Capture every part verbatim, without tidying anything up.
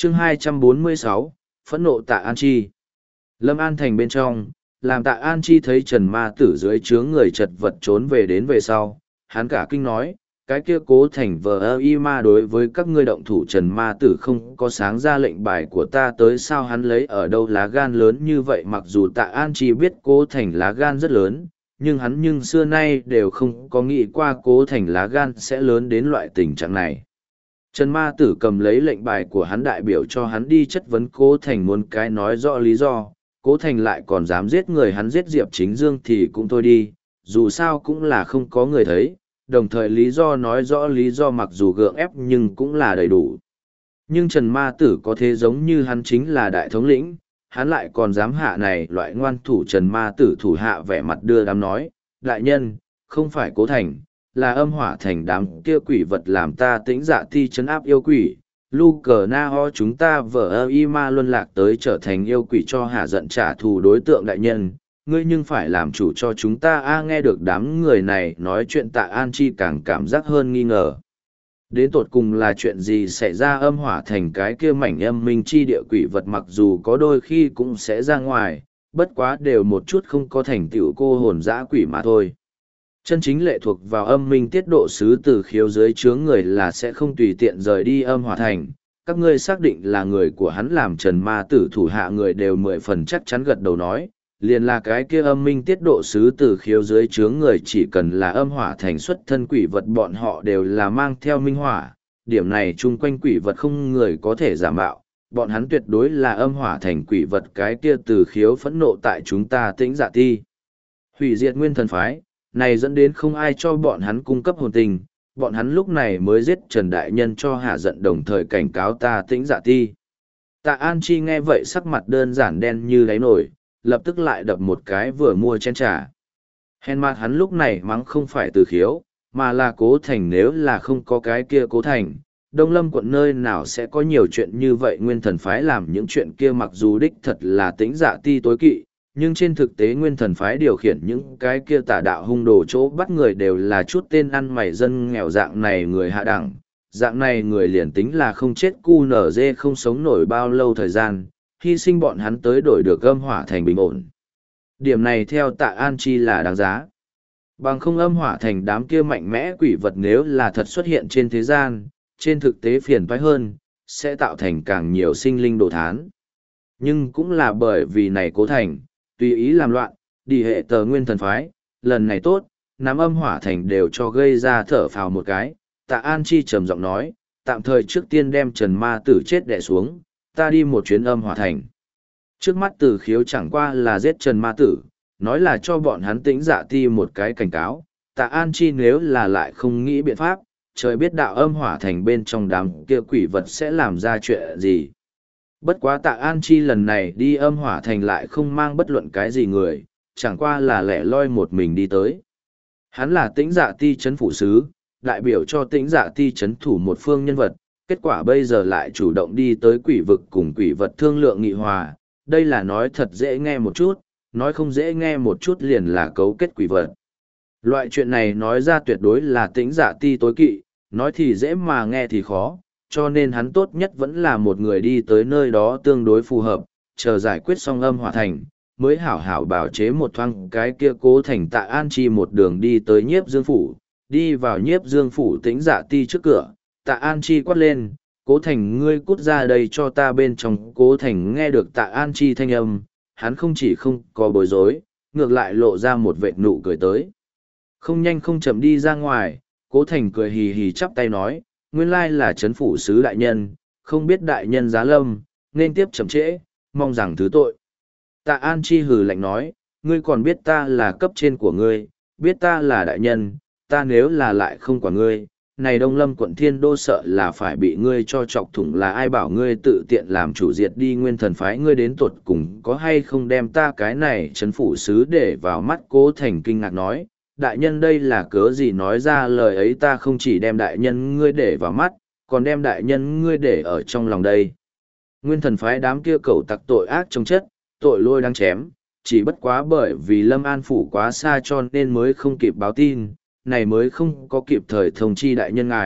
chương hai trăm bốn mươi sáu, phẫn nộ Tạ An Chi. Lâm An thành bên trong, làm Tạ An Chi thấy Trần Ma Tử dưới chướng người chật vật trốn về đến về sau, hắn cả kinh nói, cái kia Cố Thành vờ ơ y ma đối với các ngươi động thủ Trần Ma Tử không có sáng ra lệnh bài của ta tới sao hắn lấy ở đâu lá gan lớn như vậy. Mặc dù Tạ An Chi biết Cố Thành lá gan rất lớn, nhưng hắn nhưng xưa nay đều không có nghĩ qua Cố Thành lá gan sẽ lớn đến loại tình trạng này. Trần Ma Tử cầm lấy lệnh bài của hắn đại biểu cho hắn đi chất vấn Cố Thành muốn cái nói rõ lý do, Cố Thành lại còn dám giết người, hắn giết Diệp Chính Dương thì cũng thôi đi, dù sao cũng là không có người thấy, đồng thời lý do nói rõ lý do mặc dù gượng ép nhưng cũng là đầy đủ. Nhưng Trần Ma Tử có thế giống như hắn chính là đại thống lĩnh, hắn lại còn dám hạ này loại ngoan thủ. Trần Ma Tử thủ hạ vẻ mặt đưa đám nói, đại nhân, không phải Cố Thành, là âm hỏa thành đám kia quỷ vật làm ta tĩnh dạ ti chấn áp yêu quỷ. Lu cờ na ho chúng ta vợ ơ y ma luân lạc tới trở thành yêu quỷ cho hạ giận trả thù đối tượng đại nhân, ngươi nhưng phải làm chủ cho chúng ta. A nghe được đám người này nói chuyện Tạ An Chi càng cảm giác hơn nghi ngờ. Đến tột cùng là chuyện gì xảy ra? Âm hỏa thành cái kia mảnh âm minh chi địa quỷ vật mặc dù có đôi khi cũng sẽ ra ngoài, bất quá đều một chút không có thành tựu cô hồn dã quỷ mà thôi. Chân chính lệ thuộc vào âm minh tiết độ sứ từ khiếu dưới chướng người là sẽ không tùy tiện rời đi âm hỏa thành. Các ngươi xác định là người của hắn làm Trần Ma Tử thủ hạ người đều mười phần chắc chắn gật đầu nói, liền là cái kia âm minh tiết độ sứ từ khiếu dưới chướng người chỉ cần là âm hỏa thành xuất thân quỷ vật bọn họ đều là mang theo minh hỏa, điểm này chung quanh quỷ vật không người có thể giả mạo, bọn hắn tuyệt đối là âm hỏa thành quỷ vật. Cái kia từ khiếu phẫn nộ tại chúng ta tĩnh dạ ti hủy diệt nguyên thần phái, này dẫn đến không ai cho bọn hắn cung cấp hồn tình, bọn hắn lúc này mới giết Trần Đại Nhân cho hạ giận đồng thời cảnh cáo ta tĩnh dạ ti. Tạ An Chi nghe vậy sắc mặt đơn giản đen như đáy nổi, lập tức lại đập một cái vừa mua chén trà. Hèn mặt hắn lúc này mắng không phải từ khiếu, mà là Cố Thành. Nếu là không có cái kia Cố Thành, Đông Lâm quận nơi nào sẽ có nhiều chuyện như vậy. Nguyên thần phái làm những chuyện kia mặc dù đích thật là tĩnh dạ ti tối kỵ, nhưng trên thực tế nguyên thần phái điều khiển những cái kia tà đạo hung đồ chỗ bắt người đều là chút tên ăn mày dân nghèo dạng này người hạ đẳng. Dạng này người liền tính là không chết cu nở dê không sống nổi bao lâu thời gian, hy sinh bọn hắn tới đổi được âm hỏa thành bình ổn. Điểm này theo Tạ An Chi là đáng giá. Bằng không âm hỏa thành đám kia mạnh mẽ quỷ vật nếu là thật xuất hiện trên thế gian, trên thực tế phiền toái hơn, sẽ tạo thành càng nhiều sinh linh đổ thán. Nhưng cũng là bởi vì này Cố Thành, tùy ý làm loạn, đi hệ tờ nguyên thần phái, lần này tốt, nắm âm hỏa thành đều cho gây ra thở phào một cái. Tạ An Chi trầm giọng nói, tạm thời trước tiên đem Trần Ma Tử chết đè xuống, ta đi một chuyến âm hỏa thành. Trước mắt từ khiếu chẳng qua là giết Trần Ma Tử, nói là cho bọn hắn tĩnh dạ ti một cái cảnh cáo. Tạ An Chi nếu là lại không nghĩ biện pháp, trời biết đạo âm hỏa thành bên trong đám kia quỷ vật sẽ làm ra chuyện gì. Bất quá Tạ An Chi lần này đi âm hỏa thành lại không mang bất luận cái gì người, chẳng qua là lẻ loi một mình đi tới. Hắn là tĩnh dạ ti chấn phủ sứ, đại biểu cho tĩnh dạ ti chấn thủ một phương nhân vật, kết quả bây giờ lại chủ động đi tới quỷ vực cùng quỷ vật thương lượng nghị hòa. Đây là nói thật dễ nghe một chút, nói không dễ nghe một chút liền là cấu kết quỷ vật. Loại chuyện này nói ra tuyệt đối là tĩnh dạ ti tối kỵ, nói thì dễ mà nghe thì khó, cho nên hắn tốt nhất vẫn là một người đi tới nơi đó tương đối phù hợp, chờ giải quyết xong âm hỏa thành, mới hảo hảo bảo chế một thoáng cái kia Cố Thành. Tạ An Chi một đường đi tới Nhiếp Dương phủ, đi vào Nhiếp Dương phủ tĩnh dạ ti trước cửa, Tạ An Chi quát lên, Cố Thành ngươi cút ra đây cho ta bên trong. Cố Thành nghe được Tạ An Chi thanh âm, hắn không chỉ không có bối rối, ngược lại lộ ra một vệt nụ cười tới. Không nhanh không chậm đi ra ngoài, Cố Thành cười hì hì chắp tay nói, nguyên lai là chấn phủ sứ đại nhân, không biết đại nhân giá lâm, nên tiếp chậm trễ, mong rằng thứ tội. Tạ An Chi hừ lạnh nói, ngươi còn biết ta là cấp trên của ngươi, biết ta là đại nhân, ta nếu là lại không quản ngươi, này Đông Lâm quận Thiên Đô sợ là phải bị ngươi cho chọc thủng. Là ai bảo ngươi tự tiện làm chủ diệt đi nguyên thần phái, ngươi đến tuột cùng có hay không đem ta cái này chấn phủ sứ để vào mắt. Cố Thành kinh ngạc nói, đại nhân đây là cớ gì nói ra lời ấy? Ta không chỉ đem đại nhân ngươi để vào mắt, còn đem đại nhân ngươi để ở trong lòng đây. Nguyên thần phái đám kia cẩu tặc tội ác trong chất, tội lôi đang chém, chỉ bất quá bởi vì Lâm An phủ quá xa cho nên mới không kịp báo tin, này mới không có kịp thời thông chi đại nhân ngài.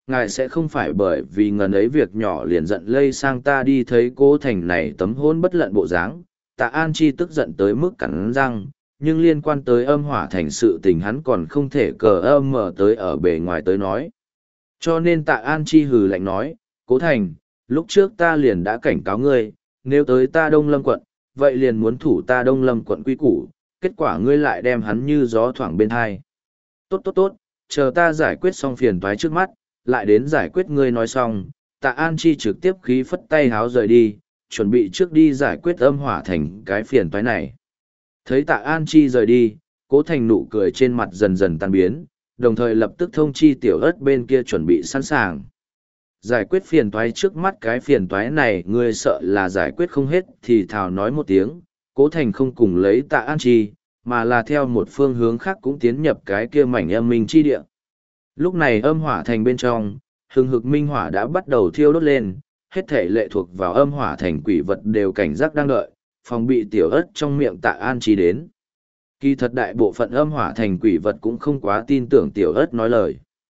ngài sẽ không phải bởi vì ngần ấy việc nhỏ liền giận lây sang ta đi thấy cố thành này tấm hôn bất lận bộ dáng. Tạ An Chi tức giận tới mức cắn răng, nhưng liên quan tới âm hỏa thành sự tình hắn còn không thể cờ âm mở tới ở bề ngoài tới nói. Cho nên Tạ An Chi hừ lạnh nói, Cố Thành, lúc trước ta liền đã cảnh cáo ngươi, nếu tới ta Đông Lâm quận, vậy liền muốn thủ ta Đông Lâm quận quy củ, kết quả ngươi lại đem hắn như gió thoảng bên hai. Tốt tốt tốt, chờ ta giải quyết xong phiền toái trước mắt, lại đến giải quyết ngươi nói xong, Tạ An Chi trực tiếp khí phất tay háo rời đi, chuẩn bị trước đi giải quyết âm hỏa thành cái phiền toái này. Thấy Tạ An Chi rời đi, Cố Thành nụ cười trên mặt dần dần tan biến, đồng thời lập tức thông chi tiểu ớt bên kia chuẩn bị sẵn sàng. Giải quyết phiền toái trước mắt cái phiền toái này ngươi sợ là giải quyết không hết thì thào nói một tiếng, Cố Thành không cùng lấy Tạ An Chi, mà là theo một phương hướng khác cũng tiến nhập cái kia mảnh âm minh chi địa. Lúc này âm hỏa thành bên trong, hừng hực minh hỏa đã bắt đầu thiêu đốt lên, hết thể lệ thuộc vào âm hỏa thành quỷ vật đều cảnh giác đang đợi, phòng bị tiểu ớt trong miệng Tạ An Chi đến. Kỳ thật đại bộ phận âm hỏa thành quỷ vật cũng không quá tin tưởng tiểu ớt nói lời.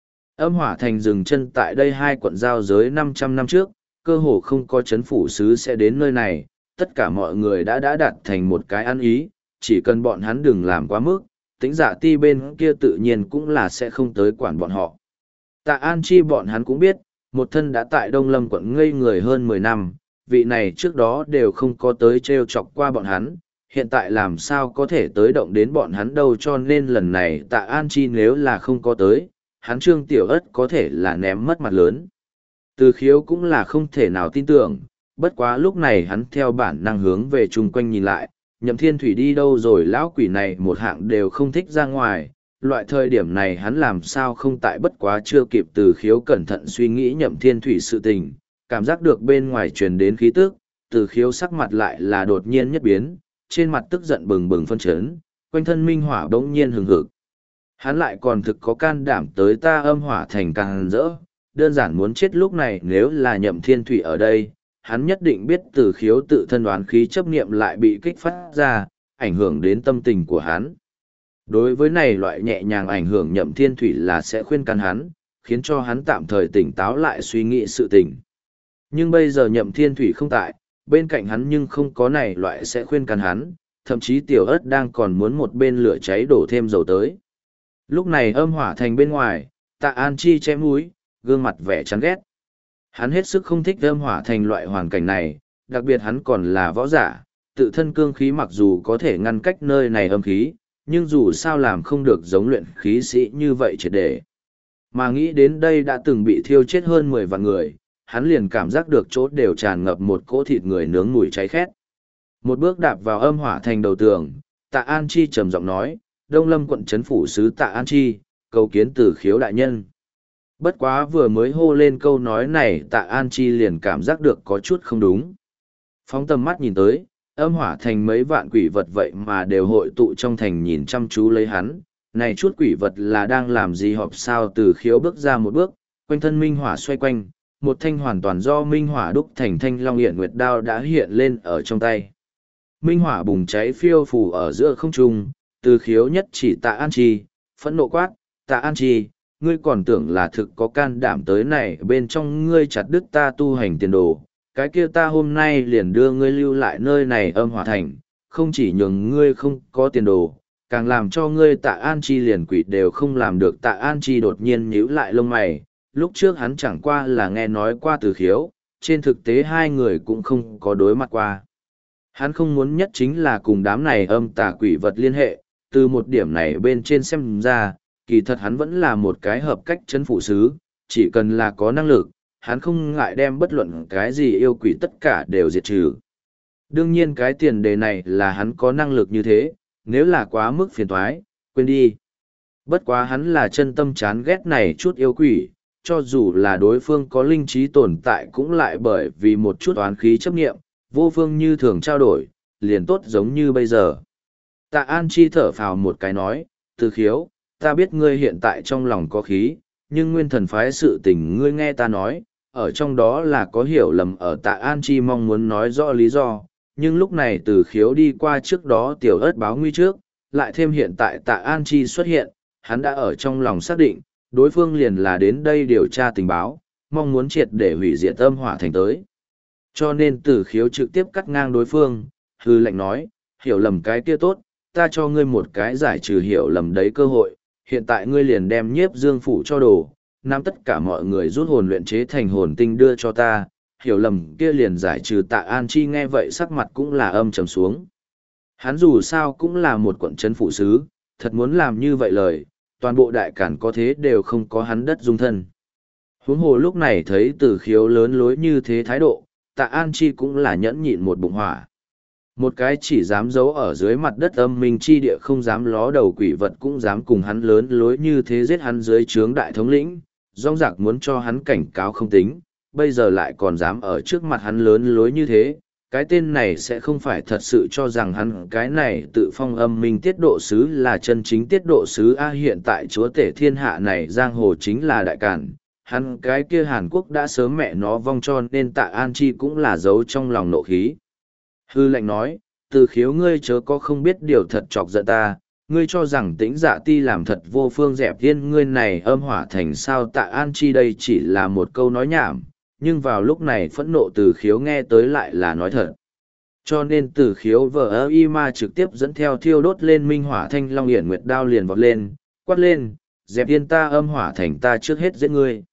Âm hỏa thành dừng chân tại đây hai quận giao giới năm trăm năm trước, cơ hồ không có chấn phủ sứ sẽ đến nơi này, tất cả mọi người đã đã đạt thành một cái ăn ý, chỉ cần bọn hắn đừng làm quá mức, tính giả ti bên kia tự nhiên cũng là sẽ không tới quản bọn họ. Tạ An Chi bọn hắn cũng biết, một thân đã tại Đông Lâm quận ngây người hơn mười năm, vị này trước đó đều không có tới trêu chọc qua bọn hắn, hiện tại làm sao có thể tới động đến bọn hắn đâu, cho nên lần này Tạ An Chi nếu là không có tới, hắn Trương Tiểu Ất có thể là ném mất mặt lớn. Từ Khiếu cũng là không thể nào tin tưởng, bất quá lúc này hắn theo bản năng hướng về chung quanh nhìn lại, Nhậm Thiên Thủy đi đâu rồi, lão quỷ này một hạng đều không thích ra ngoài, loại thời điểm này hắn làm sao không tại, bất quá chưa kịp Từ Khiếu cẩn thận suy nghĩ Nhậm Thiên Thủy sự tình, cảm giác được bên ngoài truyền đến khí tức, Từ Khiếu sắc mặt lại là đột nhiên nhất biến, trên mặt tức giận bừng bừng phân chấn, quanh thân minh hỏa bỗng nhiên hừng hực. Hắn lại còn thực có can đảm tới ta âm hỏa thành càng rỡ, đơn giản muốn chết. Lúc này nếu là Nhậm Thiên Thủy ở đây, hắn nhất định biết Từ Khiếu tự thân đoán khí chấp niệm lại bị kích phát ra, ảnh hưởng đến tâm tình của hắn. Đối với này loại nhẹ nhàng ảnh hưởng Nhậm Thiên Thủy là sẽ khuyên can hắn, khiến cho hắn tạm thời tỉnh táo lại suy nghĩ sự tình. Nhưng bây giờ Nhậm Thiên Thủy không tại, bên cạnh hắn nhưng không có này loại sẽ khuyên can hắn, thậm chí Tiểu Ất đang còn muốn một bên lửa cháy đổ thêm dầu tới. Lúc này âm hỏa thành bên ngoài, Tạ An Chi che mũi, gương mặt vẻ chán ghét. Hắn hết sức không thích âm hỏa thành loại hoàn cảnh này, đặc biệt hắn còn là võ giả, tự thân cương khí mặc dù có thể ngăn cách nơi này âm khí, nhưng dù sao làm không được giống luyện khí sĩ như vậy triệt để. Mà nghĩ đến đây đã từng bị thiêu chết hơn mười vạn người, hắn liền cảm giác được chỗ đều tràn ngập một cỗ thịt người nướng mùi cháy khét. Một bước đạp vào âm hỏa thành đầu tường, Tạ An Chi trầm giọng nói, Đông Lâm quận trấn phủ sứ Tạ An Chi, cầu kiến Từ Khiếu đại nhân. Bất quá vừa mới hô lên câu nói này, Tạ An Chi liền cảm giác được có chút không đúng. Phóng tầm mắt nhìn tới, âm hỏa thành mấy vạn quỷ vật vậy mà đều hội tụ trong thành nhìn chăm chú lấy hắn. Này chút quỷ vật là đang làm gì họp sao? Từ Khiếu bước ra một bước, quanh thân minh hỏa xoay quanh, một thanh hoàn toàn do minh hỏa đúc thành thanh long hiển nguyệt đao đã hiện lên ở trong tay. Minh hỏa bùng cháy phiêu phù ở giữa không trung, Từ Khiếu nhất chỉ Tạ An Chi, phẫn nộ quát, Tạ An Chi, ngươi còn tưởng là thực có can đảm tới này bên trong ngươi chặt đứt ta tu hành tiền đồ, cái kia ta hôm nay liền đưa ngươi lưu lại nơi này âm hỏa thành, không chỉ nhường ngươi không có tiền đồ, càng làm cho ngươi Tạ An Chi liền quỷ đều không làm được. Tạ An Chi đột nhiên nhíu lại lông mày, lúc trước hắn chẳng qua là nghe nói qua Từ Khiếu, trên thực tế hai người cũng không có đối mặt qua. Hắn không muốn nhất chính là cùng đám này âm tà quỷ vật liên hệ, từ một điểm này bên trên xem ra, kỳ thật hắn vẫn là một cái hợp cách trấn phủ sứ, chỉ cần là có năng lực, hắn không ngại đem bất luận cái gì yêu quỷ tất cả đều diệt trừ. Đương nhiên cái tiền đề này là hắn có năng lực như thế, nếu là quá mức phiền toái, quên đi. Bất quá hắn là chân tâm chán ghét này chút yêu quỷ, cho dù là đối phương có linh trí tồn tại cũng lại bởi vì một chút oán khí chấp nghiệm, vô phương như thường trao đổi, liền tốt giống như bây giờ. Tạ An Chi thở phào một cái nói, Từ Khiếu, ta biết ngươi hiện tại trong lòng có khí, nhưng nguyên thần phái sự tình ngươi nghe ta nói, ở trong đó là có hiểu lầm. Ở Tạ An Chi mong muốn nói rõ lý do, nhưng lúc này Từ Khiếu đi qua trước đó Tiểu Ất báo nguy trước, lại thêm hiện tại Tạ An Chi xuất hiện, hắn đã ở trong lòng xác định, đối phương liền là đến đây điều tra tình báo, mong muốn triệt để hủy diệt âm hỏa thành tới. Cho nên tử khiếu trực tiếp cắt ngang đối phương, hư lệnh nói, hiểu lầm cái kia tốt, ta cho ngươi một cái giải trừ hiểu lầm đấy cơ hội, hiện tại ngươi liền đem nhiếp dương phủ cho đồ, nắm tất cả mọi người rút hồn luyện chế thành hồn tinh đưa cho ta, hiểu lầm kia liền giải trừ. Tạ An Chi nghe vậy sắc mặt cũng là âm trầm xuống. Hắn dù sao cũng là một quận trấn phụ sứ, thật muốn làm như vậy lời, toàn bộ đại cản có thế đều không có hắn đất dung thân. Huống hồ lúc này thấy Tử Khiếu lớn lối như thế thái độ, Tạ An Chi cũng là nhẫn nhịn một bụng hỏa. Một cái chỉ dám giấu ở dưới mặt đất âm minh chi địa không dám ló đầu quỷ vật cũng dám cùng hắn lớn lối như thế giết hắn dưới trướng đại thống lĩnh, rong rạc muốn cho hắn cảnh cáo không tính, bây giờ lại còn dám ở trước mặt hắn lớn lối như thế. Cái tên này sẽ không phải thật sự cho rằng hắn cái này tự phong âm minh tiết độ sứ là chân chính tiết độ sứ A. Hiện tại chúa tể thiên hạ này giang hồ chính là đại cản, hắn cái kia Hàn Quốc đã sớm mẹ nó vong cho nên Tạ An Chi cũng là giấu trong lòng nộ khí. Hư lệnh nói, Từ Khiếu ngươi chớ có không biết điều thật chọc giận ta, ngươi cho rằng tĩnh dạ ti làm thật vô phương dẹp yên ngươi này âm hỏa thành sao. Tạ An Chi đây chỉ là một câu nói nhảm, nhưng vào lúc này phẫn nộ Từ Khiếu nghe tới lại là nói thật. Cho nên Từ Khiếu vờ ơ y ma trực tiếp dẫn theo thiêu đốt lên minh hỏa thanh long hiển nguyệt đao liền vọt lên, quát lên, dẹp yên ta âm hỏa thành ta trước hết giết ngươi.